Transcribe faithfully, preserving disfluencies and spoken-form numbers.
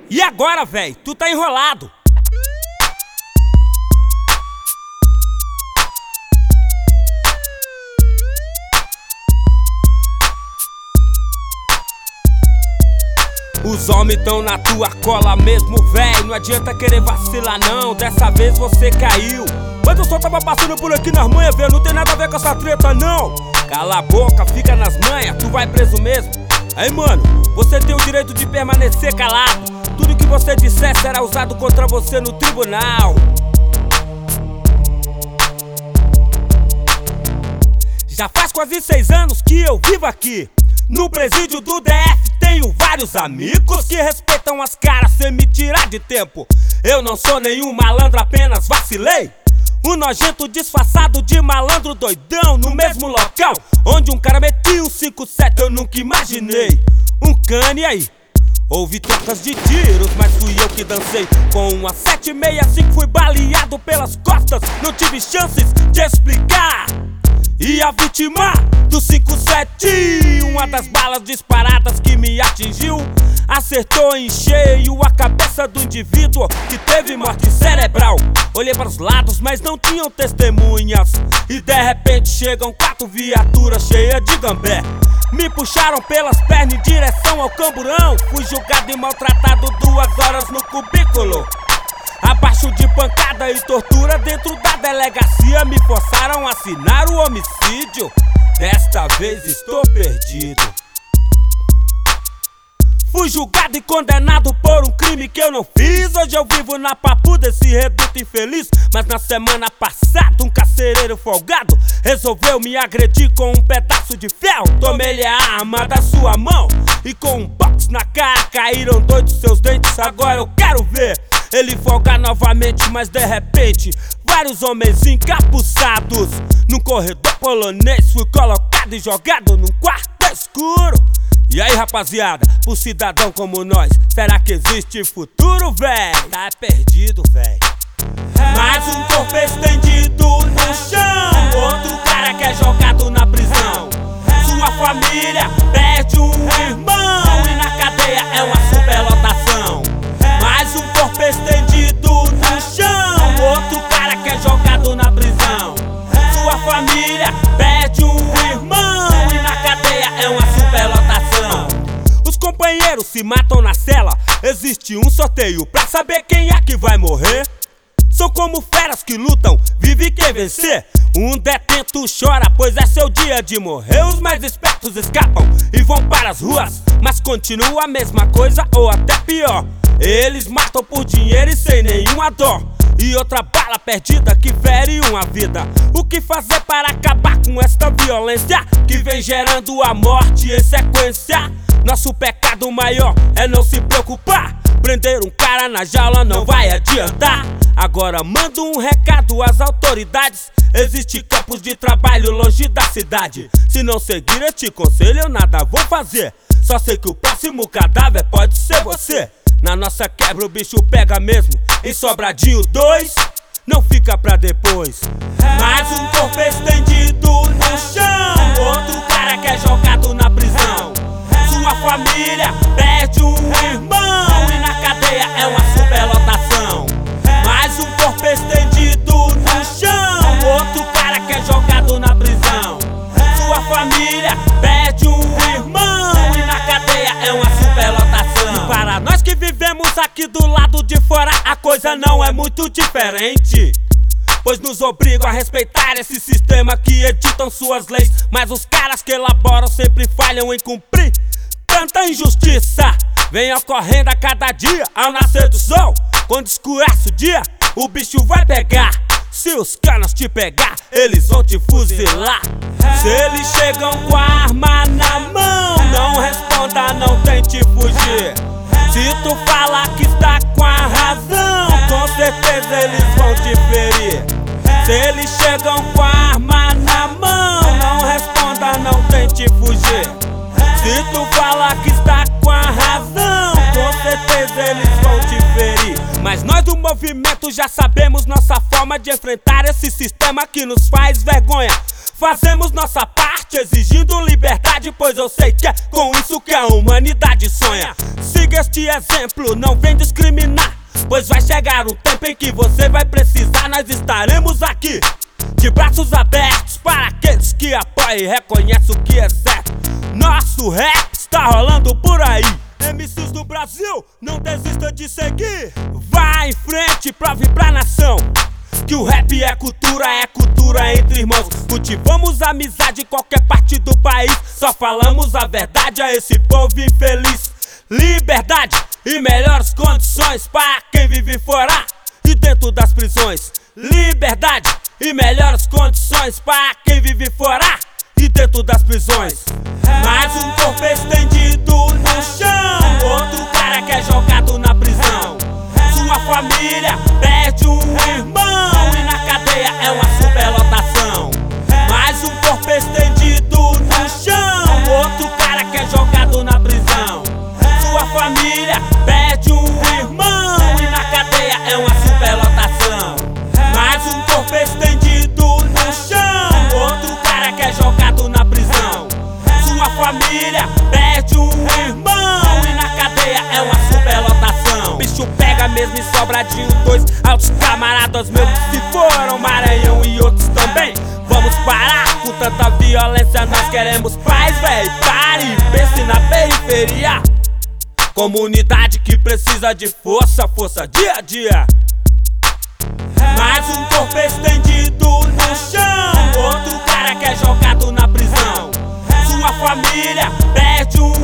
E agora, véi, tu tá enrolado. Os homens tão na tua cola mesmo, véi. Não adianta querer vacilar não, dessa vez você caiu. Mas eu só tava passando por aqui nas manhas, velho. Não tem nada a ver com essa treta não. Cala a boca, fica nas manhas, tu vai preso mesmo. Aí mano, você tem o direito de permanecer calado. Tudo que você disser será usado contra você no tribunal. Já faz quase seis anos que eu vivo aqui no presídio do D F. Tenho vários amigos que respeitam as caras sem me tirar de tempo. Eu não sou nenhum malandro, apenas vacilei. Um nojento disfarçado de malandro doidão no mesmo local onde um cara metia um cinco sete, eu nunca imaginei. Um cane aí, houve trocas de tiros, mas fui eu que dancei com uma sete sessenta e cinco, fui baleado pelas costas, não tive chances de explicar. E a vítima do cinco sete, uma das balas disparadas que me atingiu, acertou em cheio a cabeça do indivíduo que teve morte cerebral. Olhei para os lados, mas não tinham testemunhas. E de repente chegam quatro viaturas cheias de gambé. Me puxaram pelas pernas em direção ao camburão. Fui julgado e maltratado duas horas no cubículo. Abaixo de pancada e tortura dentro da delegacia, me forçaram a assinar o homicídio. Desta vez estou perdido. Fui julgado e condenado por um crime que eu não fiz. Hoje eu vivo na papu desse reduto infeliz. Mas na semana passada um carcereiro folgado resolveu me agredir com um pedaço de ferro. Tomei-lhe a arma da sua mão e com um box na cara caíram dois de seus dentes. Agora eu quero ver ele folgar novamente, mas de repente vários homens encapuçados num corredor polonês. Fui colocado e jogado num quarto escuro. E aí rapaziada, pro cidadão como nós, será que existe futuro, véi? Tá perdido, véi. Mais um corpo estendido no chão, outro cara que é jogado na prisão. Sua família perde um irmão e na cadeia é uma superlotação. Mais um corpo estendido no chão, outro cara que é jogado na prisão. Sua família perde um irmão e na cadeia é uma superlotação. Os companheiros se matam na cela, existe um sorteio pra saber quem é que vai morrer. São como feras que lutam, vive quem vencer. Um detento chora, pois é seu dia de morrer. Os mais espertos escapam e vão para as ruas, mas continua a mesma coisa ou até pior. Eles matam por dinheiro e sem nenhuma dó. E outra bala perdida que fere uma vida. O que fazer para acabar com esta violência que vem gerando a morte em sequência? Nosso pecado maior é não se preocupar. Prender um cara na jaula não vai adiantar. Agora mando um recado às autoridades: existe campos de trabalho longe da cidade. Se não seguir este conselho eu nada vou fazer. Só sei que o próximo cadáver pode ser você. Na nossa quebra o bicho pega mesmo. Em Sobradinho dois, não fica pra depois. Mais um corpo estendido no chão, outro cara que é jogado na prisão. Sua família perde um irmão e na cadeia é uma superlotação. Mais um corpo estendido no chão, outro cara que é jogado na prisão. Sua família perde um irmão e na cadeia é uma superlotação. E para nós que vivemos aqui do lado de fora, a coisa não é muito diferente, pois nos obrigam a respeitar esse sistema que editam suas leis. Mas os caras que elaboram sempre falham em cumprir. Tanta injustiça vem ocorrendo a cada dia. Ao nascer do sol, quando escurece o dia, o bicho vai pegar. Se os canas te pegar, eles vão te fuzilar. Se eles chegam com a arma na mão, não responda, não tente fugir. Se tu falar que está com a razão, com certeza eles vão te ferir. Se eles chegam com a arma na mão, não responda, não tente fugir. Se tu falar que está com a razão, com certeza eles vão te ferir. Mas nós do movimento já sabemos nossa forma de enfrentar esse sistema que nos faz vergonha. Fazemos nossa parte exigindo liberdade, pois eu sei que é com isso que a humanidade sonha. Siga este exemplo, não vem discriminar, pois vai chegar um tempo em que você vai precisar. Nós estaremos aqui de braços abertos para aqueles que apoiam e reconhecem o que é certo. Nosso rap está rolando por aí. M Cs do Brasil, não desista de seguir. Vá em frente, prove pra nação que o rap é cultura, é cultura entre irmãos. Cultivamos amizade em qualquer parte do país. Só falamos a verdade a esse povo infeliz. Liberdade e melhores condições para quem vive fora e dentro das prisões. Liberdade e melhores condições para quem vive fora e dentro das prisões. Mais um corpo estendido no chão, outro cara que é jogado na prisão. Sua família perde um irmão e na cadeia é uma superlotação. Mais um corpo estendido no chão, outro cara que é jogado na prisão. Sua família perde um irmão e na cadeia é uma superlotação. Mais um corpo estendido no chão, outro cara que é jogado na prisão. Sua família perde um irmão e na cadeia é uma superlotação. Bicho pega mesmo em Sobradinho dois, altos camaradas meus que se foram, Maranhão e outros também. Vamos parar com tanta violência, nós queremos paz, véi. Pare, pense na periferia. Comunidade que precisa de força, força dia a dia. Mais um corpo estendido no chão, outro cara que é jogado na prisão. Sua família perde um